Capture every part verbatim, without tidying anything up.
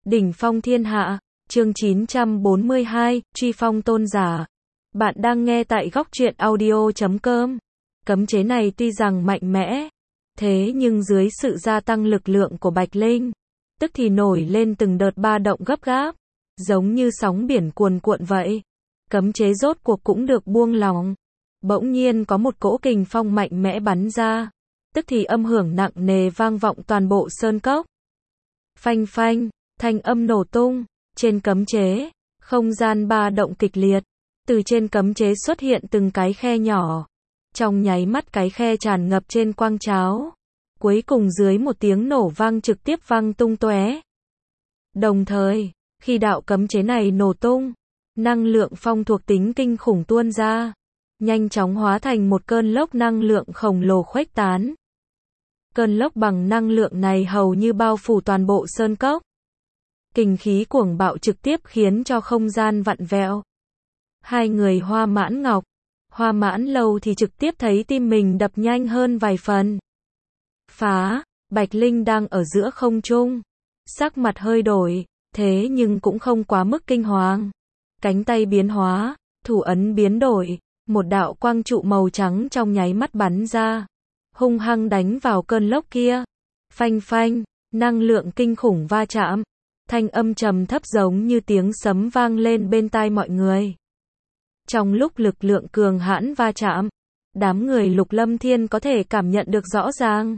Đỉnh phong thiên hạ, chương chín trăm bốn mươi hai, truy phong tôn giả. Bạn đang nghe tại góc truyện audio chấm com. Cấm chế này tuy rằng mạnh mẽ, thế nhưng dưới sự gia tăng lực lượng của Bạch Linh, tức thì nổi lên từng đợt ba động gấp gáp, giống như sóng biển cuồn cuộn vậy. Cấm chế rốt cuộc cũng được buông lỏng. Bỗng nhiên có một cỗ kình phong mạnh mẽ bắn ra, tức thì âm hưởng nặng nề vang vọng toàn bộ sơn cốc. Phanh phanh, thanh âm nổ tung, trên cấm chế, không gian ba động kịch liệt, từ trên cấm chế xuất hiện từng cái khe nhỏ. Trong nháy mắt cái khe tràn ngập trên quang cháo, cuối cùng dưới một tiếng nổ vang trực tiếp vang tung tóe. Đồng thời, khi đạo cấm chế này nổ tung, năng lượng phong thuộc tính kinh khủng tuôn ra, nhanh chóng hóa thành một cơn lốc năng lượng khổng lồ khuếch tán. Cơn lốc bằng năng lượng này hầu như bao phủ toàn bộ sơn cốc. Kình khí cuồng bạo trực tiếp khiến cho không gian vặn vẹo. Hai người Hoa Mãn Ngọc, Hoa Mãn Lâu thì trực tiếp thấy tim mình đập nhanh hơn vài phần. Phá, Bạch Linh đang ở giữa không trung, sắc mặt hơi đổi, thế nhưng cũng không quá mức kinh hoàng. Cánh tay biến hóa, thủ ấn biến đổi, một đạo quang trụ màu trắng trong nháy mắt bắn ra, hung hăng đánh vào cơn lốc kia. Phanh phanh, năng lượng kinh khủng va chạm, thanh âm trầm thấp giống như tiếng sấm vang lên bên tai mọi người. Trong lúc lực lượng cường hãn va chạm, đám người Lục Lâm Thiên có thể cảm nhận được rõ ràng.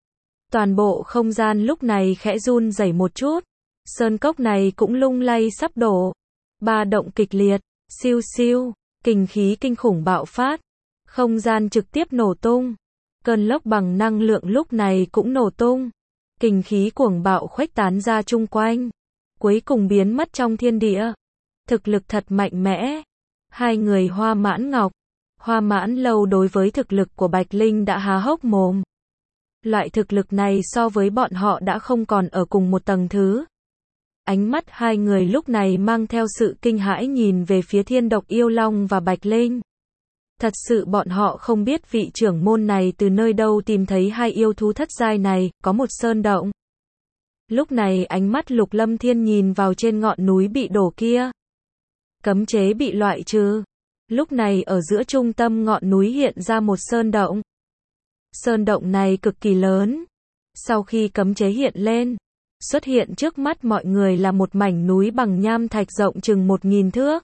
Toàn bộ không gian lúc này khẽ run rẩy một chút, sơn cốc này cũng lung lay sắp đổ. Ba động kịch liệt, siêu siêu, kình khí kinh khủng bạo phát, không gian trực tiếp nổ tung. Cơn lốc bằng năng lượng lúc này cũng nổ tung, kình khí cuồng bạo khuếch tán ra chung quanh, cuối cùng biến mất trong thiên địa. Thực lực thật mạnh mẽ. Hai người Hoa Mãn Ngọc, Hoa Mãn Lâu đối với thực lực của Bạch Linh đã há hốc mồm. Loại thực lực này so với bọn họ đã không còn ở cùng một tầng thứ. Ánh mắt hai người lúc này mang theo sự kinh hãi nhìn về phía Thiên Độc Yêu Long và Bạch Linh. Thật sự bọn họ không biết vị trưởng môn này từ nơi đâu tìm thấy hai yêu thú thất giai này, có một sơn động. Lúc này ánh mắt Lục Lâm Thiên nhìn vào trên ngọn núi bị đổ kia. Cấm chế bị loại trừ. Lúc này ở giữa trung tâm ngọn núi hiện ra một sơn động. Sơn động này cực kỳ lớn. Sau khi cấm chế hiện lên, xuất hiện trước mắt mọi người là một mảnh núi bằng nham thạch rộng chừng một nghìn thước.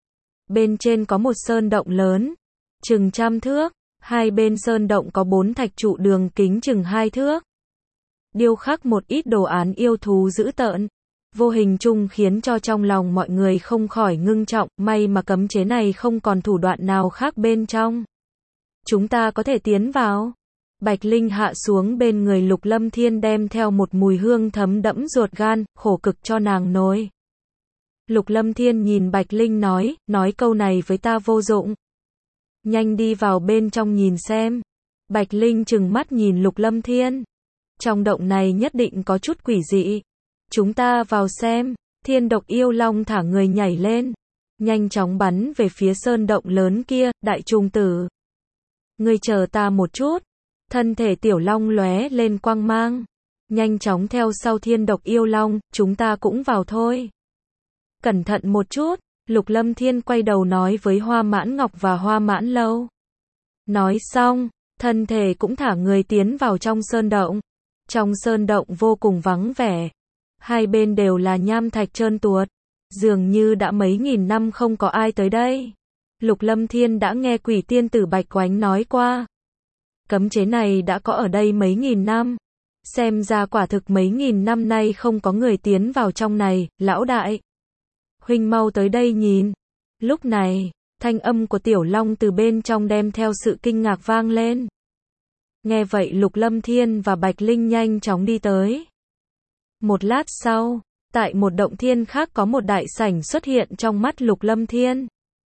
Bên trên có một sơn động lớn, chừng trăm thước. Hai bên sơn động có bốn thạch trụ đường kính chừng hai thước. Điêu khắc một ít đồ án yêu thú dữ tợn. Vô hình chung khiến cho trong lòng mọi người không khỏi ngưng trọng, may mà cấm chế này không còn thủ đoạn nào khác bên trong. Chúng ta có thể tiến vào. Bạch Linh hạ xuống bên người Lục Lâm Thiên đem theo một mùi hương thấm đẫm ruột gan, khổ cực cho nàng nối. Lục Lâm Thiên nhìn Bạch Linh nói, nói câu này với ta vô dụng. Nhanh đi vào bên trong nhìn xem. Bạch Linh trừng mắt nhìn Lục Lâm Thiên. Trong động này nhất định có chút quỷ dị. Chúng ta vào xem. Thiên Độc Yêu Long thả người nhảy lên, nhanh chóng bắn về phía sơn động lớn kia. Đại trùng tử, ngươi chờ ta một chút. Thân thể tiểu long lóe lên quang mang, nhanh chóng theo sau Thiên Độc Yêu Long. Chúng ta cũng vào thôi. Cẩn thận một chút. Lục Lâm Thiên quay đầu nói với Hoa Mãn Ngọc và Hoa Mãn Lâu. Nói xong, thân thể cũng thả người tiến vào trong sơn động. Trong sơn động vô cùng vắng vẻ. Hai bên đều là nham thạch trơn tuột, dường như đã mấy nghìn năm không có ai tới đây. Lục Lâm Thiên đã nghe Quỷ Tiên Tử Bạch Oánh nói qua. Cấm chế này đã có ở đây mấy nghìn năm. Xem ra quả thực mấy nghìn năm nay không có người tiến vào trong này. Lão đại, huynh mau tới đây nhìn. Lúc này, thanh âm của Tiểu Long từ bên trong đem theo sự kinh ngạc vang lên. Nghe vậy Lục Lâm Thiên và Bạch Linh nhanh chóng đi tới. Một lát sau, tại một động thiên khác có một đại sảnh xuất hiện trong mắt Lục Lâm Thiên.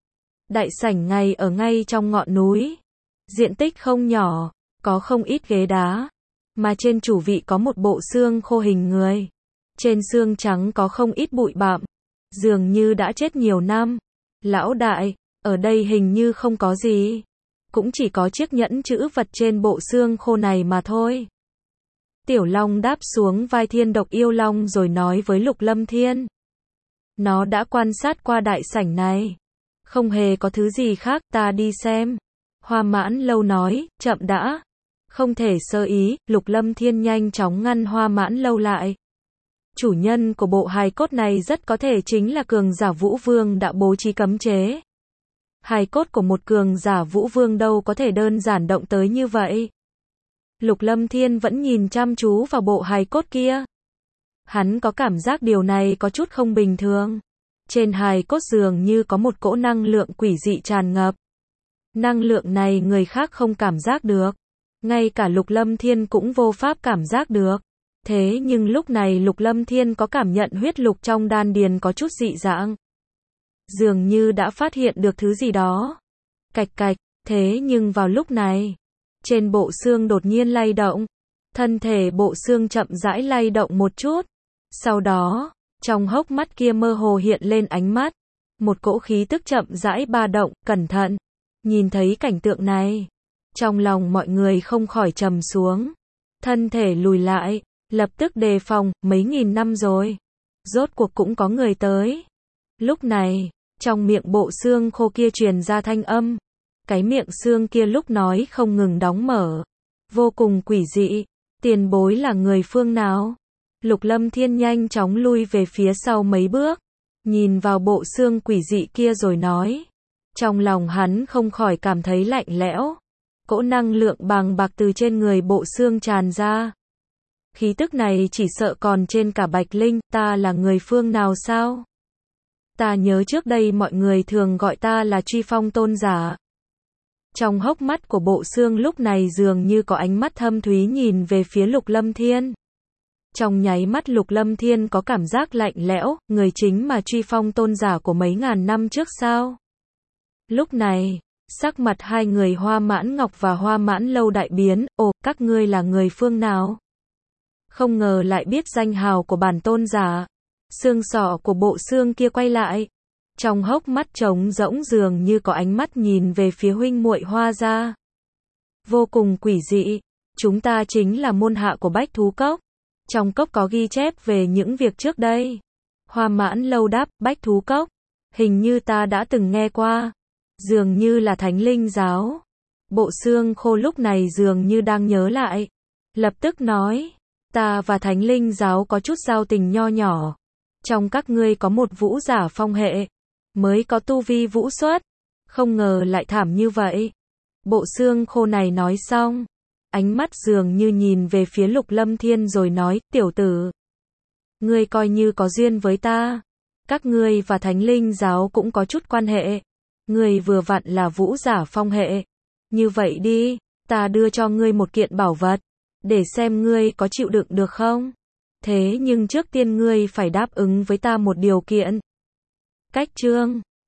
Đại sảnh ngay ở ngay trong ngọn núi. Diện tích không nhỏ, có không ít ghế đá. Mà trên chủ vị có một bộ xương khô hình người. Trên xương trắng có không ít bụi bặm, dường như đã chết nhiều năm. Lão đại, ở đây hình như không có gì. Cũng chỉ có chiếc nhẫn chữ vật trên bộ xương khô này mà thôi. Tiểu Long đáp xuống vai Thiên Độc Yêu Long rồi nói với Lục Lâm Thiên. Nó đã quan sát qua đại sảnh này. Không hề có thứ gì khác, ta đi xem. Hoa Mãn Lâu nói, chậm đã. Không thể sơ ý, Lục Lâm Thiên nhanh chóng ngăn Hoa Mãn Lâu lại. Chủ nhân của bộ hài cốt này rất có thể chính là cường giả Vũ Vương đã bố trí cấm chế. Hài cốt của một cường giả Vũ Vương đâu có thể đơn giản động tới như vậy. Lục Lâm Thiên vẫn nhìn chăm chú vào bộ hài cốt kia. Hắn có cảm giác điều này có chút không bình thường. Trên hài cốt dường như có một cỗ năng lượng quỷ dị tràn ngập. Năng lượng này người khác không cảm giác được. Ngay cả Lục Lâm Thiên cũng vô pháp cảm giác được. Thế nhưng lúc này Lục Lâm Thiên có cảm nhận huyết lục trong đan điền có chút dị dạng. Dường như đã phát hiện được thứ gì đó. Cạch cạch, thế nhưng vào lúc này, trên bộ xương đột nhiên lay động. Thân thể bộ xương chậm rãi lay động một chút. Sau đó, trong hốc mắt kia mơ hồ hiện lên ánh mắt. Một cỗ khí tức chậm rãi ba động, cẩn thận. Nhìn thấy cảnh tượng này, trong lòng mọi người không khỏi trầm xuống. Thân thể lùi lại, lập tức đề phòng, mấy nghìn năm rồi. Rốt cuộc cũng có người tới. Lúc này, trong miệng bộ xương khô kia truyền ra thanh âm. Cái miệng xương kia lúc nói không ngừng đóng mở. Vô cùng quỷ dị. Tiền bối là người phương nào? Lục Lâm Thiên nhanh chóng lui về phía sau mấy bước. Nhìn vào bộ xương quỷ dị kia rồi nói. Trong lòng hắn không khỏi cảm thấy lạnh lẽo. Cỗ năng lượng bàng bạc từ trên người bộ xương tràn ra. Khí tức này chỉ sợ còn trên cả Bạch Linh, ta là người phương nào sao? Ta nhớ trước đây mọi người thường gọi ta là Truy Phong tôn giả. Trong hốc mắt của bộ xương lúc này dường như có ánh mắt thâm thúy nhìn về phía Lục Lâm Thiên. Trong nháy mắt Lục Lâm Thiên có cảm giác lạnh lẽo, người chính mà Truy Phong tôn giả của mấy ngàn năm trước sao? Lúc này, sắc mặt hai người Hoa Mãn Ngọc và Hoa Mãn Lâu đại biến, ồ, các ngươi là người phương nào? Không ngờ lại biết danh hào của bản tôn giả. Xương sọ của bộ xương kia quay lại. Trong hốc mắt trống rỗng dường như có ánh mắt nhìn về phía huynh muội Hoa gia. Vô cùng quỷ dị. Chúng ta chính là môn hạ của Bách Thú Cốc. Trong cốc có ghi chép về những việc trước đây. Hoa Mãn Lâu đáp, Bách Thú Cốc. Hình như ta đã từng nghe qua. Dường như là Thánh Linh Giáo. Bộ xương khô lúc này dường như đang nhớ lại. Lập tức nói. Ta và Thánh Linh Giáo có chút giao tình nho nhỏ. Trong các ngươi có một vũ giả phong hệ. Mới có tu vi vũ xuất. Không ngờ lại thảm như vậy. Bộ xương khô này nói xong. Ánh mắt dường như nhìn về phía Lục Lâm Thiên rồi nói, tiểu tử. Ngươi coi như có duyên với ta. Các ngươi và Thánh Linh Giáo cũng có chút quan hệ. Ngươi vừa vặn là vũ giả phong hệ. Như vậy đi, ta đưa cho ngươi một kiện bảo vật. Để xem ngươi có chịu đựng được không? Thế nhưng trước tiên ngươi phải đáp ứng với ta một điều kiện. Cách chương